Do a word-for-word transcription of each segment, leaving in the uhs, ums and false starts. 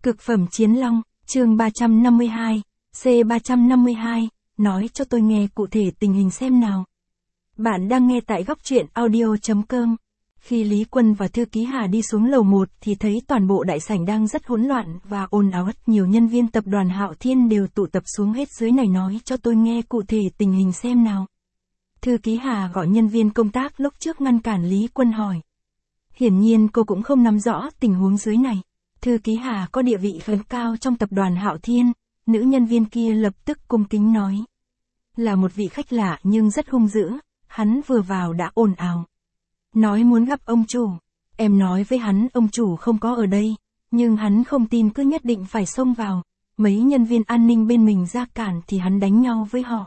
Cực phẩm chiến long, chương ba trăm năm mươi hai, C ba trăm năm mươi hai, nói cho tôi nghe cụ thể tình hình xem nào. Bạn đang nghe tại góc truyện audio chấm com. Khi Lý Quân và Thư Ký Hà đi xuống lầu một thì thấy toàn bộ đại sảnh đang rất hỗn loạn và ồn ào, rất nhiều nhân viên tập đoàn Hạo Thiên đều tụ tập xuống hết dưới này, nói cho tôi nghe cụ thể tình hình xem nào. Thư Ký Hà gọi nhân viên công tác lúc trước ngăn cản Lý Quân hỏi. Hiển nhiên cô cũng không nắm rõ tình huống dưới này. Thư Ký Hà có địa vị khá cao trong tập đoàn Hạo Thiên, nữ nhân viên kia lập tức cung kính nói. Là một vị khách lạ nhưng rất hung dữ, hắn vừa vào đã ồn ào. Nói muốn gặp ông chủ, em nói với hắn ông chủ không có ở đây, nhưng hắn không tin cứ nhất định phải xông vào, mấy nhân viên an ninh bên mình ra cản thì hắn đánh nhau với họ.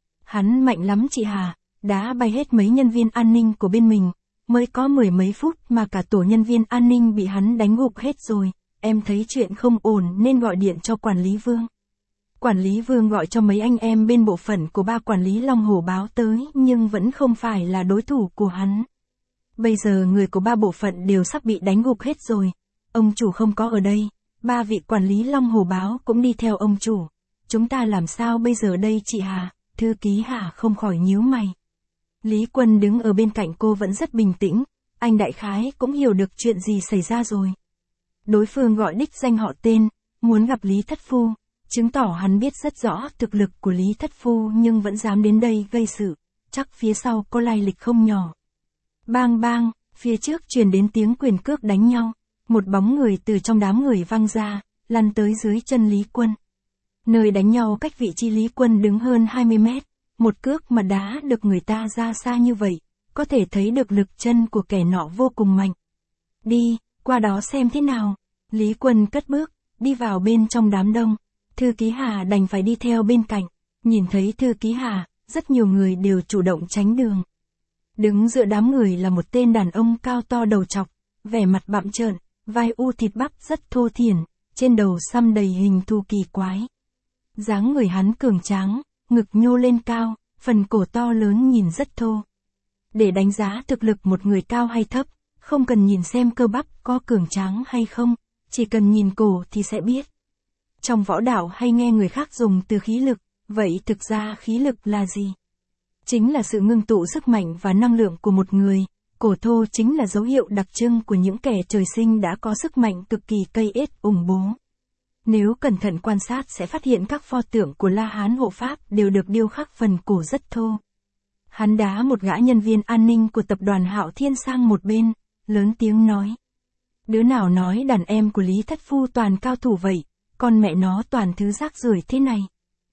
Hắn mạnh lắm chị Hà, đá bay hết mấy nhân viên an ninh của bên mình, mới có mười mấy phút mà cả tổ nhân viên an ninh bị hắn đánh gục hết rồi, em thấy chuyện không ổn nên gọi điện cho quản lý Vương. Quản lý Vương gọi cho mấy anh em bên bộ phận của ba quản lý Long Hổ báo tới nhưng vẫn không phải là đối thủ của hắn. Bây giờ người của ba bộ phận đều sắp bị đánh gục hết rồi, ông chủ không có ở đây, ba vị quản lý Long Hổ báo cũng đi theo ông chủ. Chúng ta làm sao bây giờ đây chị Hà? Thư Ký Hà không khỏi nhíu mày. Lý Quân đứng ở bên cạnh cô vẫn rất bình tĩnh, anh đại khái cũng hiểu được chuyện gì xảy ra rồi. Đối phương gọi đích danh họ tên, muốn gặp Lý Thất Phu, chứng tỏ hắn biết rất rõ thực lực của Lý Thất Phu nhưng vẫn dám đến đây gây sự, chắc phía sau có lai lịch không nhỏ. Bang bang, phía trước truyền đến tiếng quyền cước đánh nhau, một bóng người từ trong đám người văng ra, lăn tới dưới chân Lý Quân. Nơi đánh nhau cách vị trí Lý Quân đứng hơn hai mươi mét, một cước mà đá được người ta ra xa như vậy, có thể thấy được lực chân của kẻ nọ vô cùng mạnh. Đi, qua đó xem thế nào. Lý Quân cất bước, đi vào bên trong đám đông. Thư Ký Hà đành phải đi theo bên cạnh. Nhìn thấy Thư Ký Hà, rất nhiều người đều chủ động tránh đường. Đứng giữa đám người là một tên đàn ông cao to đầu trọc, vẻ mặt bặm trợn, vai u thịt bắp rất thô thiển, trên đầu xăm đầy hình thù kỳ quái. Dáng người hắn cường tráng, ngực nhô lên cao, phần cổ to lớn nhìn rất thô. Để đánh giá thực lực một người cao hay thấp, không cần nhìn xem cơ bắp có cường tráng hay không, chỉ cần nhìn cổ thì sẽ biết. Trong võ đạo hay nghe người khác dùng từ khí lực, vậy thực ra khí lực là gì? Chính là sự ngưng tụ sức mạnh và năng lượng của một người, cổ thô chính là dấu hiệu đặc trưng của những kẻ trời sinh đã có sức mạnh cực kỳ cây ết ủng bố. Nếu cẩn thận quan sát sẽ phát hiện các pho tượng của La Hán hộ pháp đều được điêu khắc phần cổ rất thô. Hắn đá một gã nhân viên an ninh của tập đoàn Hạo Thiên sang một bên, lớn tiếng nói. Đứa nào nói đàn em của Lý Thất Phu toàn cao thủ vậy, con mẹ nó toàn thứ rác rưởi thế này.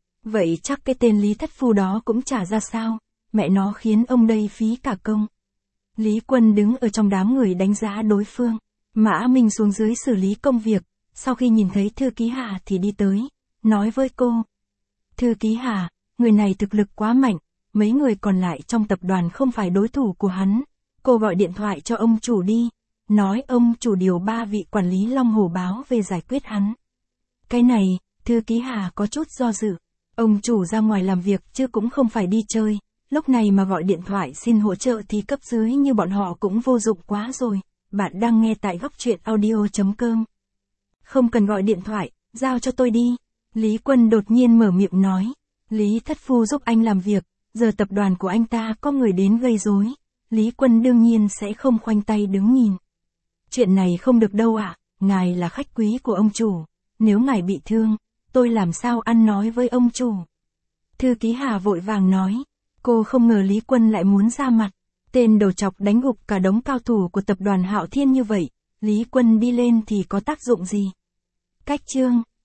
Vậy chắc cái tên Lý Thất Phu đó cũng chả ra sao, mẹ nó khiến ông đây phí cả công. Lý Quân đứng ở trong đám người đánh giá đối phương, Mã Minh xuống dưới xử lý công việc, sau khi nhìn thấy Thư Ký Hà thì đi tới, nói với cô. Thư Ký Hà, người này thực lực quá mạnh, mấy người còn lại trong tập đoàn không phải đối thủ của hắn, cô gọi điện thoại cho ông chủ đi, nói ông chủ điều ba vị quản lý Long Hổ báo về giải quyết hắn. Cái này, Thư Ký Hà có chút do dự, ông chủ ra ngoài làm việc chứ cũng không phải đi chơi, lúc này mà gọi điện thoại xin hỗ trợ thì cấp dưới như bọn họ cũng vô dụng quá rồi. Bạn đang nghe tại góc truyện audio chấm com. Không cần gọi điện thoại, giao cho tôi đi. Lý Quân đột nhiên mở miệng nói. Lý Thất Phu giúp anh làm việc, giờ tập đoàn của anh ta có người đến gây rối. Lý Quân đương nhiên sẽ không khoanh tay đứng nhìn. Chuyện này không được đâu ạ, ngài là khách quý của ông chủ. Nếu ngài bị thương, tôi làm sao ăn nói với ông chủ? Thư Ký Hà vội vàng nói. Cô không ngờ Lý Quân lại muốn ra mặt. Tên đầu trọc đánh gục cả đống cao thủ của tập đoàn Hạo Thiên như vậy, Lý Quân đi lên thì có tác dụng gì? Cách chương